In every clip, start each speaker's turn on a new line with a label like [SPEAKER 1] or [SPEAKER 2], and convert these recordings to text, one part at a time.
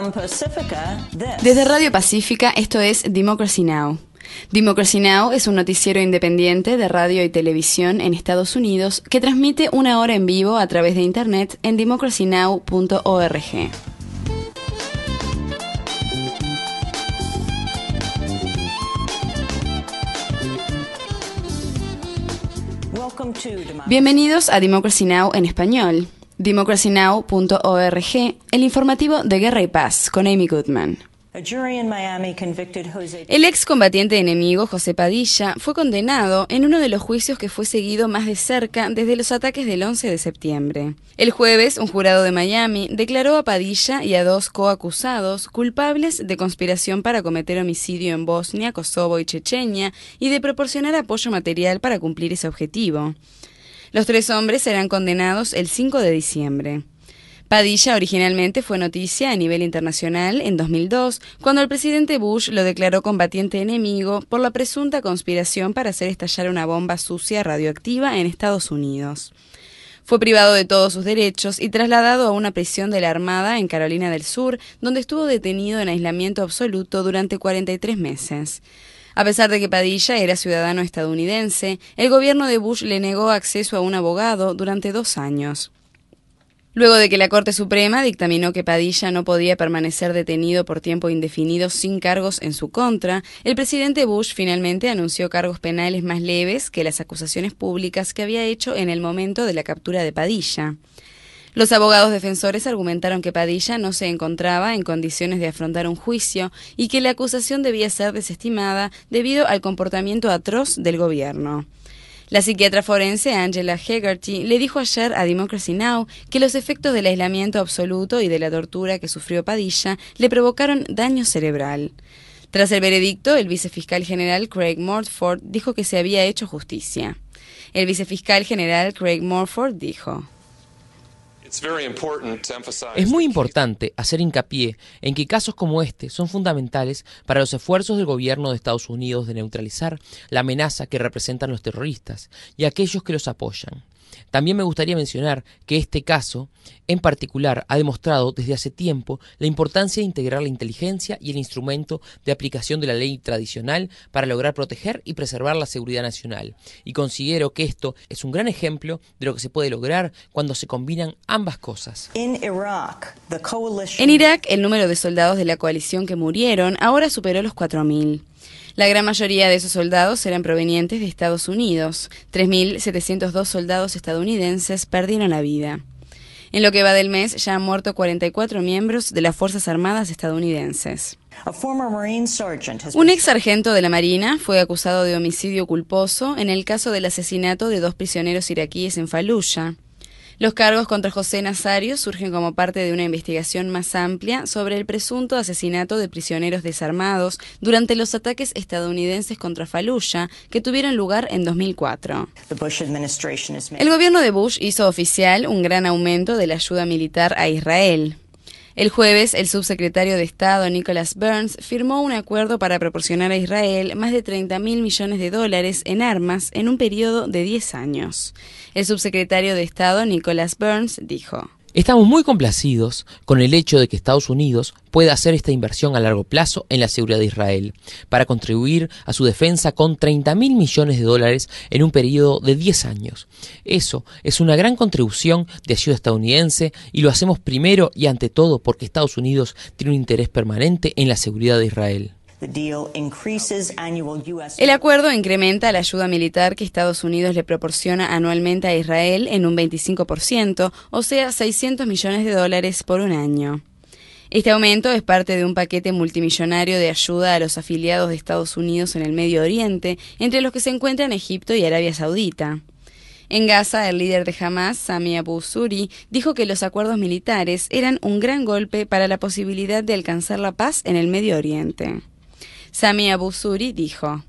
[SPEAKER 1] Desde Radio Pacífica, esto es Democracy Now! Democracy Now! Es un noticiero independiente de radio y televisión en Estados Unidos que transmite una hora en vivo a través de internet en democracynow.org. Bienvenidos a Democracy Now! En español. democracynow.org, el informativo de Guerra y Paz, con Amy Goodman. El excombatiente enemigo José Padilla fue condenado en uno de los juicios que fue seguido más de cerca desde los ataques del 11 de septiembre. El jueves, un jurado de Miami declaró a Padilla y a dos coacusados culpables de conspiración para cometer homicidio en Bosnia, Kosovo y Chechenia y de proporcionar apoyo material para cumplir ese objetivo. Los tres hombres serán condenados el 5 de diciembre. Padilla originalmente fue noticia a nivel internacional en 2002, cuando el presidente Bush lo declaró combatiente enemigo por la presunta conspiración para hacer estallar una bomba sucia radioactiva en Estados Unidos. Fue privado de todos sus derechos y trasladado a una prisión de la Armada en Carolina del Sur, donde estuvo detenido en aislamiento absoluto durante 43 meses. A pesar de que Padilla era ciudadano estadounidense, el gobierno de Bush le negó acceso a un abogado durante 2 años. Luego de que la Corte Suprema dictaminó que Padilla no podía permanecer detenido por tiempo indefinido sin cargos en su contra, el presidente Bush finalmente anunció cargos penales más leves que las acusaciones públicas que había hecho en el momento de la captura de Padilla. Los abogados defensores argumentaron que Padilla no se encontraba en condiciones de afrontar un juicio y que la acusación debía ser desestimada debido al comportamiento atroz del gobierno. La psiquiatra forense Angela Hegarty le dijo ayer a Democracy Now! Que los efectos del aislamiento absoluto y de la tortura que sufrió Padilla le provocaron daño cerebral. Tras el veredicto, el vicefiscal general Craig Morford dijo que se había hecho justicia. El vicefiscal general Craig Morford dijo:
[SPEAKER 2] Es muy importante hacer hincapié en que casos como este son fundamentales para los esfuerzos del gobierno de Estados Unidos de neutralizar la amenaza que representan los terroristas y aquellos que los apoyan. También me gustaría mencionar que este caso, en particular, ha demostrado desde hace tiempo la importancia de integrar la inteligencia y el instrumento de aplicación de la ley tradicional para lograr proteger y preservar la seguridad nacional. Y considero que esto es un gran ejemplo de lo que se puede lograr cuando se combinan ambas cosas.
[SPEAKER 1] En Irak, el número de soldados de la coalición que murieron ahora superó los 4.000. La gran mayoría de esos soldados eran provenientes de Estados Unidos. 3.702 soldados estadounidenses perdieron la vida. En lo que va del mes, ya han muerto 44 miembros de las Fuerzas Armadas estadounidenses. Un ex sargento de la Marina fue acusado de homicidio culposo en el caso del asesinato de 2 prisioneros iraquíes en Faluya. Los cargos contra José Nazario surgen como parte de una investigación más amplia sobre el presunto asesinato de prisioneros desarmados durante los ataques estadounidenses contra Faluya, que tuvieron lugar en 2004. El gobierno de Bush hizo oficial un gran aumento de la ayuda militar a Israel. El jueves, el subsecretario de Estado Nicholas Burns firmó un acuerdo para proporcionar a Israel más de $30.000 millones en armas en un periodo de 10 años. El subsecretario de Estado Nicholas Burns dijo:
[SPEAKER 2] Estamos muy complacidos con el hecho de que Estados Unidos pueda hacer esta inversión a largo plazo en la seguridad de Israel, para contribuir a su defensa con $30.000 millones en un periodo de 10 años. Eso es una gran contribución de ayuda estadounidense y lo hacemos primero y ante todo porque Estados Unidos tiene un interés permanente en la seguridad de Israel.
[SPEAKER 1] El acuerdo incrementa la ayuda militar que Estados Unidos le proporciona anualmente a Israel en un 25%, o sea, $600 millones por un año. Este aumento es parte de un paquete multimillonario de ayuda a los afiliados de Estados Unidos en el Medio Oriente, entre los que se encuentran Egipto y Arabia Saudita. En Gaza, el líder de Hamas, Sami Abu Zuhri, dijo que los acuerdos militares eran un gran golpe para la posibilidad de alcanzar la paz en el Medio Oriente. Sami Abu Zuhri dijo: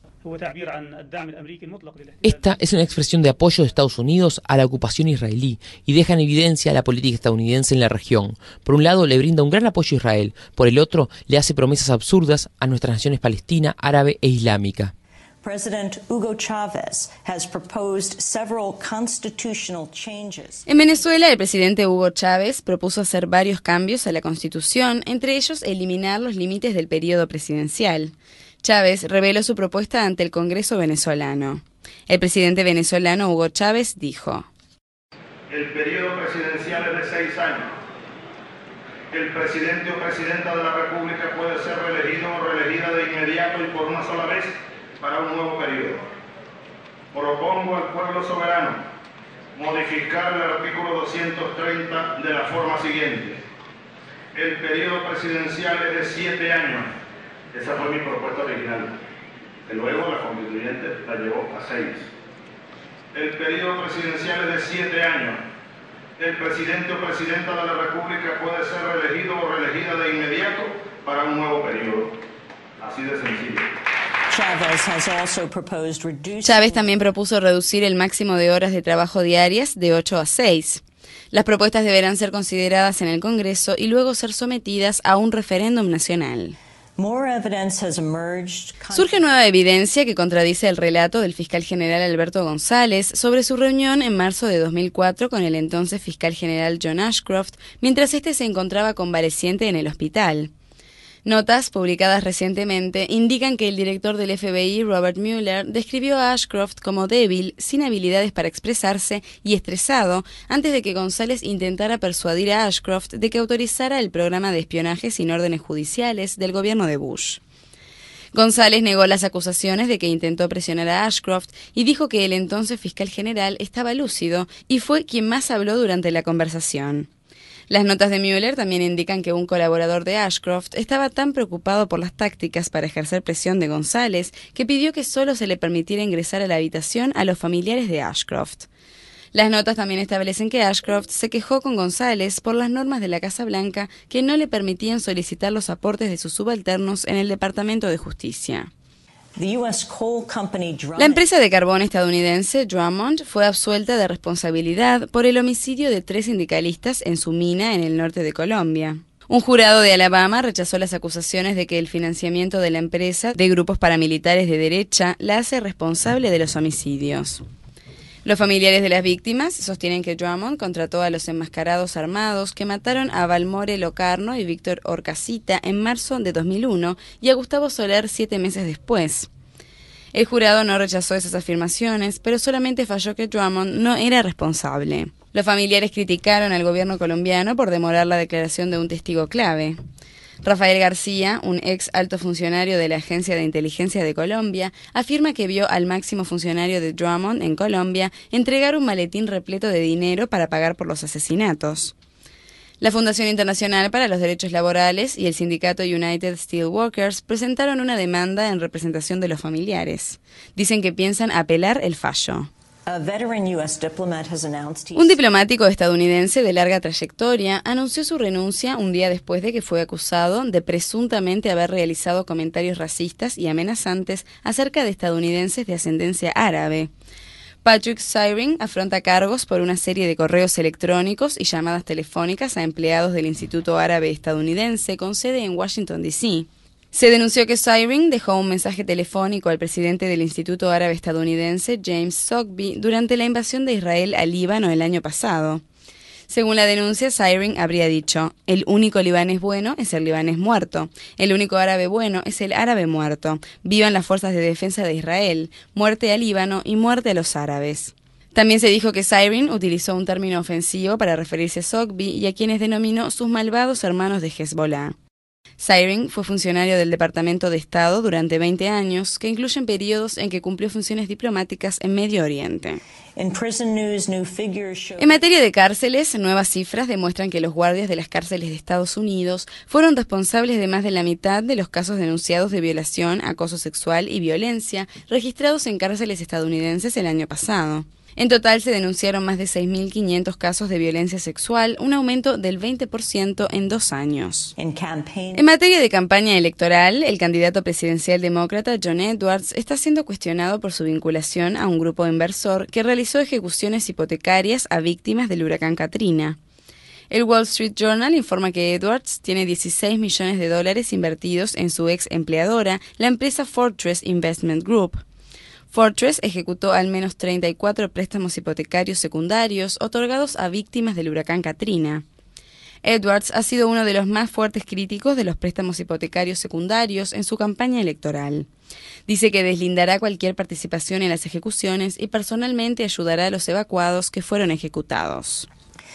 [SPEAKER 2] Esta es una expresión de apoyo de Estados Unidos a la ocupación israelí y deja en evidencia la política estadounidense en la región. Por un lado, le brinda un gran apoyo a Israel, por el otro, le hace promesas absurdas a nuestras naciones palestina, árabe e islámica.
[SPEAKER 3] President Hugo Chávez has proposed several constitutional changes.
[SPEAKER 1] En Venezuela, el presidente Hugo Chávez propuso hacer varios cambios a la Constitución, entre ellos eliminar los límites del periodo presidencial. Chávez reveló su propuesta ante el Congreso venezolano. El presidente venezolano Hugo Chávez dijo:
[SPEAKER 4] el periodo presidencial es de 6 años. El presidente o presidenta de la República puede ser reelegido o reelegida de inmediato y por una sola vez para un nuevo periodo. Propongo al pueblo soberano modificar el artículo 230 de la forma siguiente. El periodo presidencial es de 7 años. Esa fue mi propuesta original, que luego la constituyente la llevó a 6. El periodo presidencial es de 7 años. El presidente o presidenta de la República puede ser reelegido o reelegida de inmediato para un nuevo periodo. Así de sencillo.
[SPEAKER 1] Chávez también propuso reducir el máximo de horas de trabajo diarias de 8 a 6. Las propuestas deberán ser consideradas en el Congreso y luego ser sometidas a un referéndum nacional. Surge nueva evidencia que contradice el relato del fiscal general Alberto González sobre su reunión en marzo de 2004 con el entonces fiscal general John Ashcroft, mientras éste se encontraba convaleciente en el hospital. Notas publicadas recientemente indican que el director del FBI, Robert Mueller, describió a Ashcroft como débil, sin habilidades para expresarse y estresado antes de que González intentara persuadir a Ashcroft de que autorizara el programa de espionaje sin órdenes judiciales del gobierno de Bush. González negó las acusaciones de que intentó presionar a Ashcroft y dijo que el entonces fiscal general estaba lúcido y fue quien más habló durante la conversación. Las notas de Mueller también indican que un colaborador de Ashcroft estaba tan preocupado por las tácticas para ejercer presión de González que pidió que solo se le permitiera ingresar a la habitación a los familiares de Ashcroft. Las notas también establecen que Ashcroft se quejó con González por las normas de la Casa Blanca que no le permitían solicitar los aportes de sus subalternos en el Departamento de Justicia. La empresa de carbón estadounidense Drummond fue absuelta de responsabilidad por el homicidio de 3 sindicalistas en su mina en el norte de Colombia. Un jurado de Alabama rechazó las acusaciones de que el financiamiento de la empresa de grupos paramilitares de derecha la hace responsable de los homicidios. Los familiares de las víctimas sostienen que Drummond contrató a los enmascarados armados que mataron a Valmore Locarno y Víctor Orcasita en marzo de 2001 y a Gustavo Soler 7 meses después. El jurado no rechazó esas afirmaciones, pero solamente falló que Drummond no era responsable. Los familiares criticaron al gobierno colombiano por demorar la declaración de un testigo clave. Rafael García, un ex alto funcionario de la Agencia de Inteligencia de Colombia, afirma que vio al máximo funcionario de Drummond en Colombia entregar un maletín repleto de dinero para pagar por los asesinatos. La Fundación Internacional para los Derechos Laborales y el sindicato United Steelworkers presentaron una demanda en representación de los familiares. Dicen que piensan apelar el fallo. Un diplomático estadounidense de larga trayectoria anunció su renuncia un día después de que fue acusado de presuntamente haber realizado comentarios racistas y amenazantes acerca de estadounidenses de ascendencia árabe. Patrick Syring afronta cargos por una serie de correos electrónicos y llamadas telefónicas a empleados del Instituto Árabe Estadounidense con sede en Washington, D.C. Se denunció que Syring dejó un mensaje telefónico al presidente del Instituto Árabe Estadounidense, James Sotheby, durante la invasión de Israel al Líbano el año pasado. Según la denuncia, Syring habría dicho: el único libanés bueno es el libanés muerto, el único árabe bueno es el árabe muerto, vivan las fuerzas de defensa de Israel, muerte al Líbano y muerte a los árabes. También se dijo que Syring utilizó un término ofensivo para referirse a Sotheby y a quienes denominó sus malvados hermanos de Hezbollah. Syring fue funcionario del Departamento de Estado durante 20 años, que incluyen periodos en que cumplió funciones diplomáticas en Medio Oriente. En materia de cárceles, nuevas cifras demuestran que los guardias de las cárceles de Estados Unidos fueron responsables de más de la mitad de los casos denunciados de violación, acoso sexual y violencia registrados en cárceles estadounidenses el año pasado. En total se denunciaron más de 6.500 casos de violencia sexual, un aumento del 20% en 2 años. En materia de campaña electoral, el candidato presidencial demócrata John Edwards está siendo cuestionado por su vinculación a un grupo inversor que realizó ejecuciones hipotecarias a víctimas del huracán Katrina. El Wall Street Journal informa que Edwards tiene $16 millones invertidos en su ex empleadora, la empresa Fortress Investment Group. Fortress ejecutó al menos 34 préstamos hipotecarios secundarios otorgados a víctimas del huracán Katrina. Edwards ha sido uno de los más fuertes críticos de los préstamos hipotecarios secundarios en su campaña electoral. Dice que deslindará cualquier participación en las ejecuciones y personalmente ayudará a los evacuados que fueron ejecutados.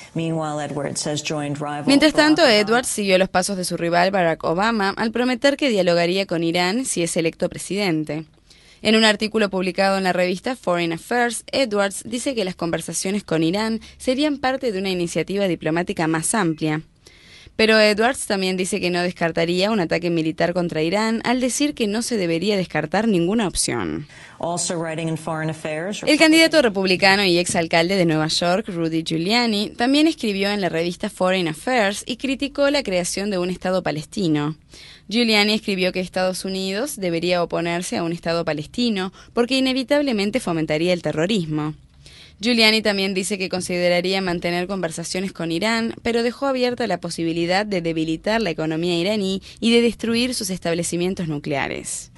[SPEAKER 1] Mientras tanto, Edwards siguió los pasos de su rival Barack Obama al prometer que dialogaría con Irán si es electo presidente. En un artículo publicado en la revista Foreign Affairs, Edwards dice que las conversaciones con Irán serían parte de una iniciativa diplomática más amplia. Pero Edwards también dice que no descartaría un ataque militar contra Irán al decir que no se debería descartar ninguna opción. El candidato republicano y exalcalde de Nueva York, Rudy Giuliani, también escribió en la revista Foreign Affairs y criticó la creación de un Estado palestino. Giuliani escribió que Estados Unidos debería oponerse a un Estado palestino porque inevitablemente fomentaría el terrorismo. Giuliani también dice que consideraría mantener conversaciones con Irán, pero dejó abierta la posibilidad de debilitar la economía iraní y de destruir sus establecimientos nucleares.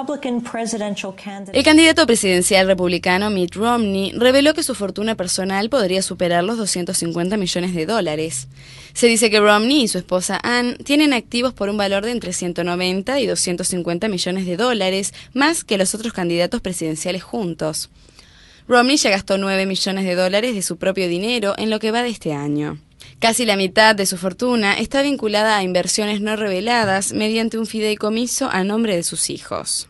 [SPEAKER 1] El candidato presidencial republicano Mitt Romney reveló que su fortuna personal podría superar los $250 millones. Se dice que Romney y su esposa Ann tienen activos por un valor de entre 190 y 250 millones de dólares, más que los otros candidatos presidenciales juntos. Romney ya gastó $9 millones de su propio dinero en lo que va de este año. Casi la mitad de su fortuna está vinculada a inversiones no reveladas mediante un fideicomiso a nombre de sus hijos.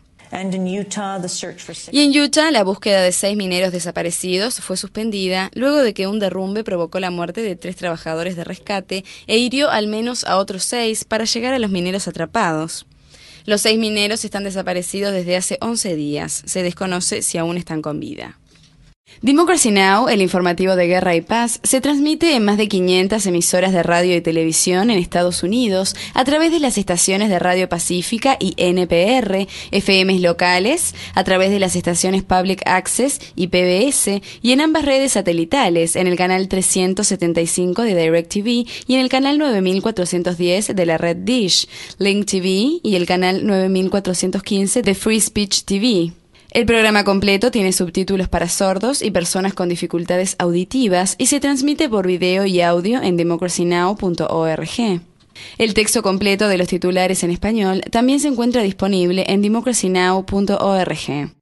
[SPEAKER 1] Y en Utah, la búsqueda de 6 mineros desaparecidos fue suspendida luego de que un derrumbe provocó la muerte de 3 trabajadores de rescate e hirió al menos a otros 6 para llegar a los mineros atrapados. Los 6 mineros están desaparecidos desde hace 11 días. Se desconoce si aún están con vida. Democracy Now!, el informativo de guerra y paz, se transmite en más de 500 emisoras de radio y televisión en Estados Unidos a través de las estaciones de Radio Pacífica y NPR, FMs locales, a través de las estaciones Public Access y PBS, y en ambas redes satelitales, en el canal 375 de DirecTV y en el canal 9410 de la red Dish, Link TV y el canal 9415 de Free Speech TV. El programa completo tiene subtítulos para sordos y personas con dificultades auditivas y se transmite por video y audio en democracynow.org. El texto completo de los titulares en español también se encuentra disponible en democracynow.org.